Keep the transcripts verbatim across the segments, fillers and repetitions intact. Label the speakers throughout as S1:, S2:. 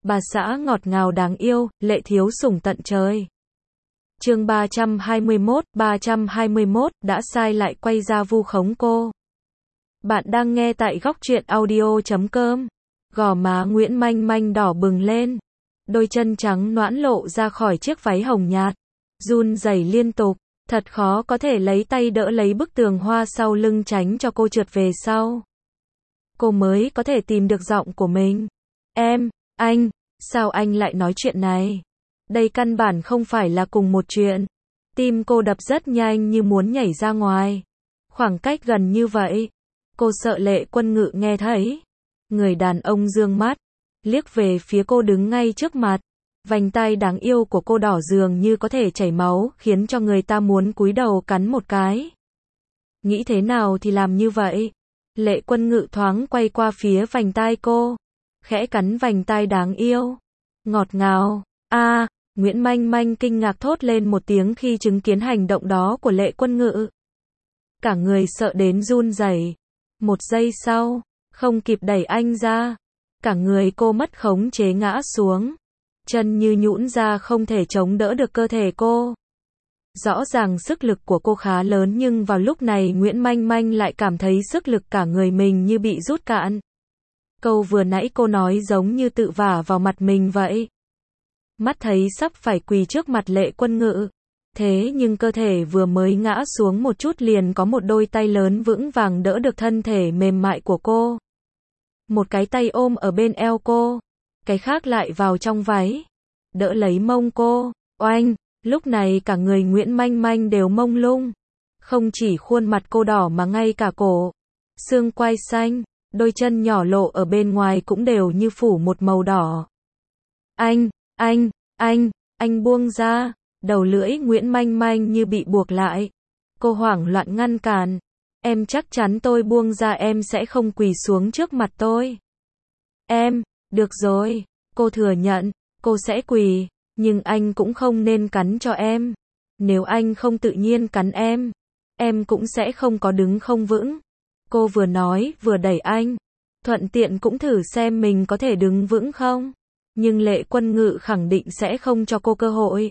S1: bà xã ngọt ngào đáng yêu, lệ thiếu sủng tận trời. Chương ba trăm hai mươi mốt, ba trăm hai mươi mốt, đã sai lại quay ra vu khống cô. Bạn đang nghe tại góc truyện audio chấm com. Gò má Nguyễn Manh Manh đỏ bừng lên, đôi chân trắng nõn lộ ra khỏi chiếc váy hồng nhạt, run rẩy liên tục, thật khó có thể lấy tay đỡ lấy bức tường hoa sau lưng tránh cho cô trượt về sau. Cô mới có thể tìm được giọng của mình. Em, anh, sao anh lại nói chuyện này? Đây căn bản không phải là cùng một chuyện. Tim cô đập rất nhanh như muốn nhảy ra ngoài. Khoảng cách gần như vậy, cô sợ Lệ Quân Ngự nghe thấy. Người đàn ông dương mắt, liếc về phía cô đứng ngay trước mặt. Vành tai đáng yêu của cô đỏ dường như có thể chảy máu, khiến cho người ta muốn cúi đầu cắn một cái. Nghĩ thế nào thì làm như vậy. Lệ Quân Ngự thoáng quay qua phía vành tai cô, khẽ cắn vành tai đáng yêu. Ngọt ngào. A, à, Nguyễn Manh Manh kinh ngạc thốt lên một tiếng khi chứng kiến hành động đó của Lệ Quân Ngự. Cả người sợ đến run rẩy. Một giây sau, không kịp đẩy anh ra, cả người cô mất khống chế ngã xuống. Chân như nhũn ra không thể chống đỡ được cơ thể cô. Rõ ràng sức lực của cô khá lớn nhưng vào lúc này Nguyễn Manh Manh lại cảm thấy sức lực cả người mình như bị rút cạn. Câu vừa nãy cô nói giống như tự vả vào mặt mình vậy. Mắt thấy sắp phải quỳ trước mặt Lệ Quân Ngự. Thế nhưng cơ thể vừa mới ngã xuống một chút liền có một đôi tay lớn vững vàng đỡ được thân thể mềm mại của cô. Một cái tay ôm ở bên eo cô, cái khác lại vào trong váy, đỡ lấy mông cô. Oanh, lúc này cả người Nguyễn Manh Manh đều mông lung. Không chỉ khuôn mặt cô đỏ mà ngay cả cổ, xương quai xanh, đôi chân nhỏ lộ ở bên ngoài cũng đều như phủ một màu đỏ. Anh, anh, anh, anh buông ra. Đầu lưỡi Nguyễn Manh Manh như bị buộc lại. Cô hoảng loạn ngăn cản. Em chắc chắn tôi buông ra em sẽ không quỳ xuống trước mặt tôi. Em, được rồi, cô thừa nhận, cô sẽ quỳ, nhưng anh cũng không nên cắn cho em. Nếu anh không tự nhiên cắn em, em cũng sẽ không có đứng không vững. Cô vừa nói vừa đẩy anh, thuận tiện cũng thử xem mình có thể đứng vững không. Nhưng Lệ Quân Ngự khẳng định sẽ không cho cô cơ hội.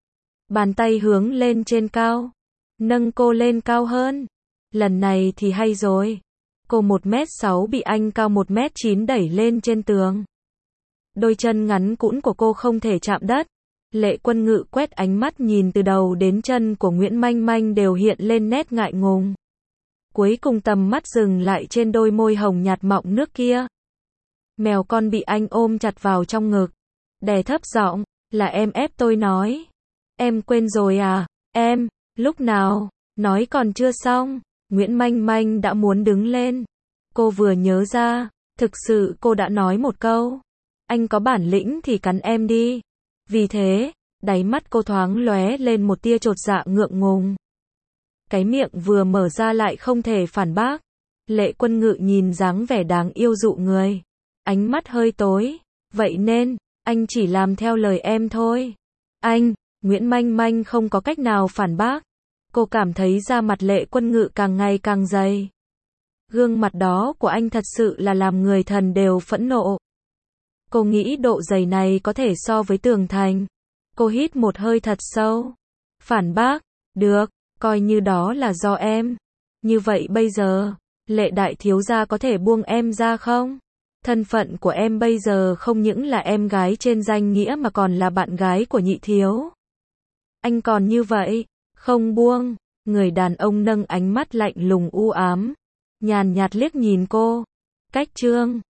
S1: Bàn tay hướng lên trên cao, nâng cô lên cao hơn. Lần này thì hay rồi. Cô một mét sáu bị anh cao một mét chín đẩy lên trên tường. Đôi chân ngắn cũn của cô không thể chạm đất. Lệ Quân Ngự quét ánh mắt nhìn từ đầu đến chân của Nguyễn Manh Manh đều hiện lên nét ngại ngùng. Cuối cùng tầm mắt dừng lại trên đôi môi hồng nhạt mọng nước kia. Mèo con bị anh ôm chặt vào trong ngực, đè thấp giọng, là em ép tôi nói. Em quên rồi à? Em, lúc nào? Nói còn chưa xong, Nguyễn Manh Manh đã muốn đứng lên. Cô vừa nhớ ra, thực sự cô đã nói một câu. Anh có bản lĩnh thì cắn em đi. Vì thế, đáy mắt cô thoáng lóe lên một tia chột dạ ngượng ngùng. Cái miệng vừa mở ra lại không thể phản bác. Lệ Quân Ngự nhìn dáng vẻ đáng yêu dụ người. Ánh mắt hơi tối. Vậy nên, anh chỉ làm theo lời em thôi. Anh, Nguyễn Manh Manh không có cách nào phản bác. Cô cảm thấy da mặt Lệ Quân Ngự càng ngày càng dày. Gương mặt đó của anh thật sự là làm người thần đều phẫn nộ. Cô nghĩ độ dày này có thể so với tường thành. Cô hít một hơi thật sâu. Phản bác, được, coi như đó là do em. Như vậy bây giờ, Lệ đại thiếu gia có thể buông em ra không? Thân phận của em bây giờ không những là em gái trên danh nghĩa mà còn là bạn gái của nhị thiếu. Anh còn như vậy, không buông. Người đàn ông nâng ánh mắt lạnh lùng u ám, nhàn nhạt liếc nhìn cô. Cách chương